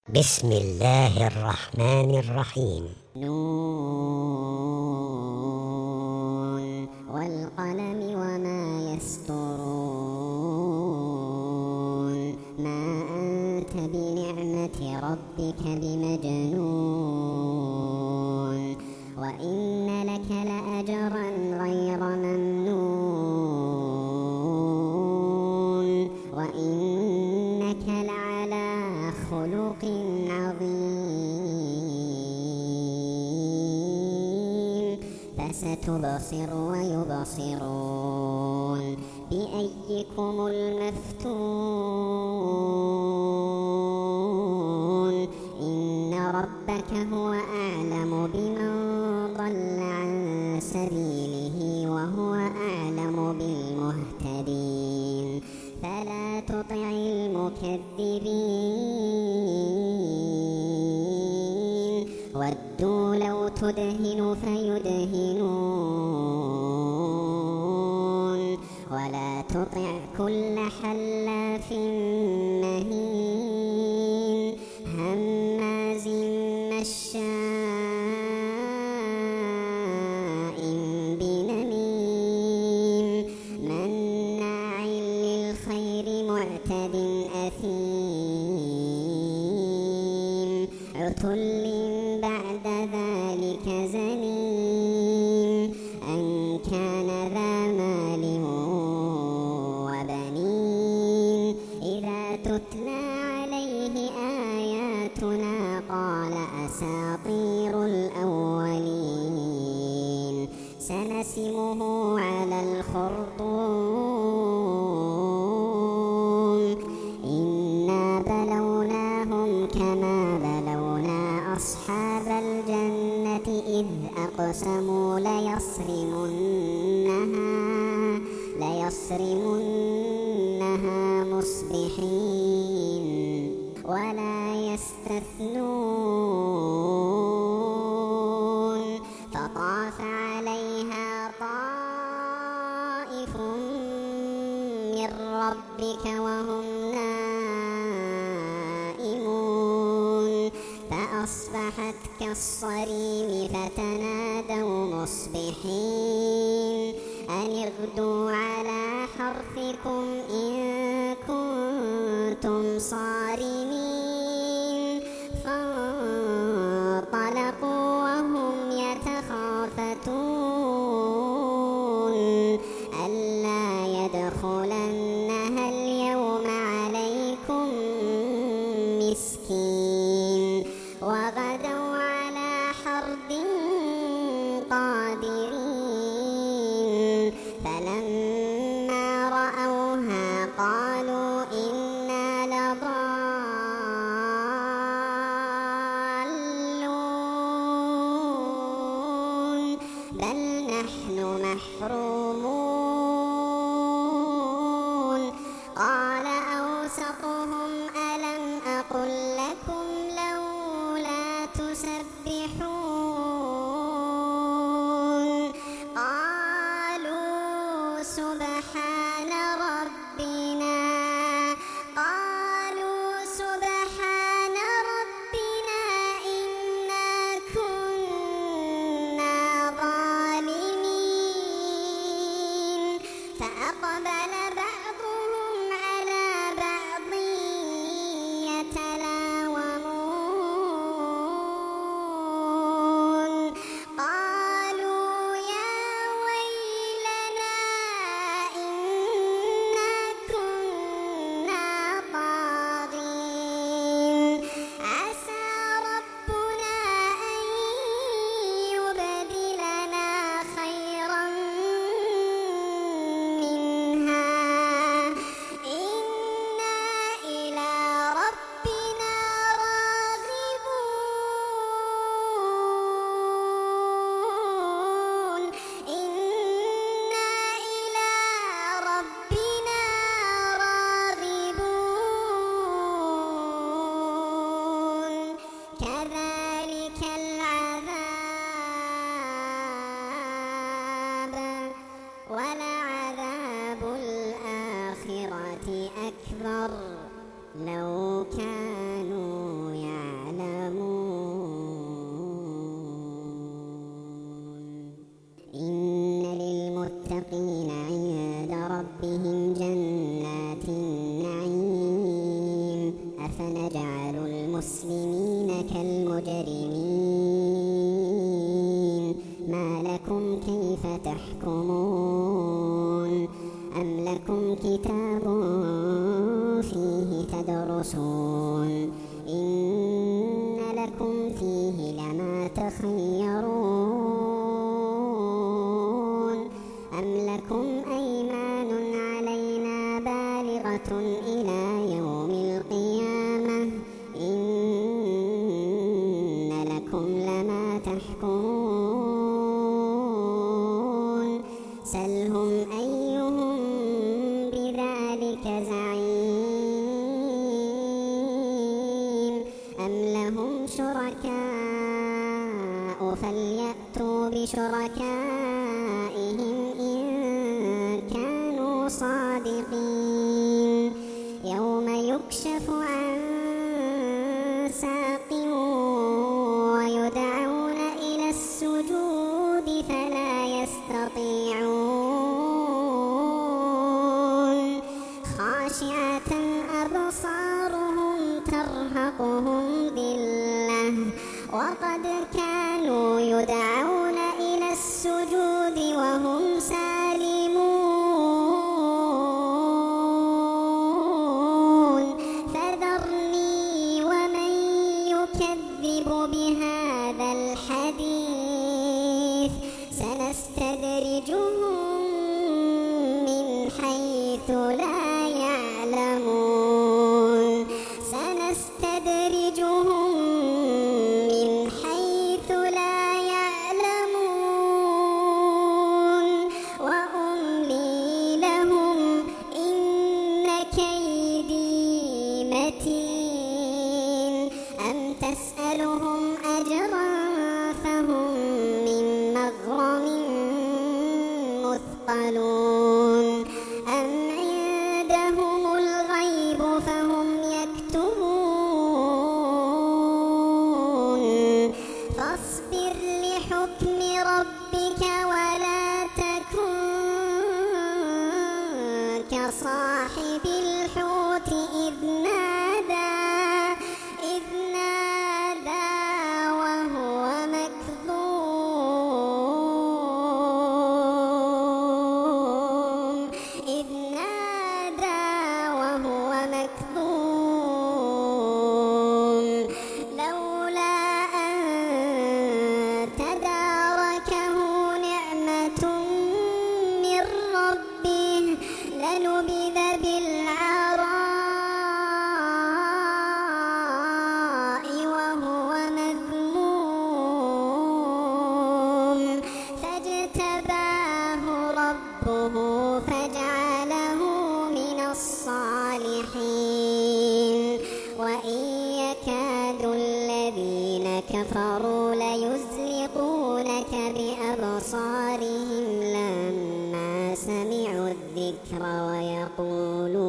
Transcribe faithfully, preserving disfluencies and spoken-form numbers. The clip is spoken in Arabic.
بسم الله الرحمن الرحيم. نون والقلم وما يسطرون ما أنت بنعمة ربك بمجنون وإن لك لأجرا غير ممنون وإنك لعلى خلق عظيم فستبصر ويبصرون بأيكم المفتون إن ربك هو أعلم بمن ضل عن سبيله وهو أعلم بالمهتدين فلا تطع المكذبين ودوا لو تدهن فيدهنون ولا تطع كل حلاف مهين هماز مشاء بنميم مناع للخير معتد أثيم عتل بعد ذلك زنيم أن كان ذا مال وبنين إذا تتلى عليه آياتنا قال أساطير الأولين سنسمه على الخرطوم إنا بلوناهم كما بلونا أصحاب الجنة إذ أقسموا ليصرمنها ليصرمنها مصبحين ولا يستثنون فطاف عليها طائف من ربك وهم نائمون فأصبحت كالصريم فتنادوا مصبحين أن اغدوا على حرثكم إن كنتم صارمين فانطلقوا وهم يتخافتون ألا يدخلنها اليوم عليكم مسكين وغدوا على حرد قادرين فلما رأوها قالوا إنا لضالون بل نحن محرومون قال أوسطهم ألم أقل لكم لولا تسبحون قالوا سبحان ربنا قالوا سبحان ربنا إنا كنا ظالمين فأقبل بعضهم على بعض يتلاومون قالوا يا ويلنا إنا كنا طاغين عسى ربنا أن يبدلنا خيرا منها إنا إلى ربنا راغبون إنا إلى ربنا راغبون كذلك العذاب ولعذاب الآخرة أكبر لو كانوا يعلمون. للمتقين عند ربهم جنات النعيم أفنجعل المسلمين كالمجرمين ما لكم كيف تحكمون أم لكم كتاب فيه تدرسون إن لكم فيه لما تخيرون أم لكم أيمان علينا بالغة إلى يوم القيامة إن لكم لما تحكمون سلهم أيهم بذلك زعيم أم لهم شركاء فليأتوا بشركائهم إن كانوا صادقين يوم يكشف عن ساق ويدعون إلى السجود فلا يستطيعون خاشعة أبصارهم ترهقهم ذلة وقد كانوا يدعون إلى السجود وهم سالمون فذرني ومن يكذب بهذا الحديث سنستدرجهم من حيث لا يعلمون سنستدرجهم من حيث لا يعلمون وأملي لهم إن كيدي متين أم تسألهم أجرا فهم من مغرم مثقلون أم عندهم الغيب فهم يكتبون فاصبر لحكم ربك ولا تكن كصاحب الحوت إذ نادى إذ نادى وهو مكذوم إذ نادى وهو مكذوم لولا أن تداركه نعمة من ربه لنبذ بالعراء وهو مذموم فاجتباه ربه فجعله من الصالحين وإن يكاد الذين كفروا ليزلقونك بأبصارهم لما سمعوا الذكر ويقولون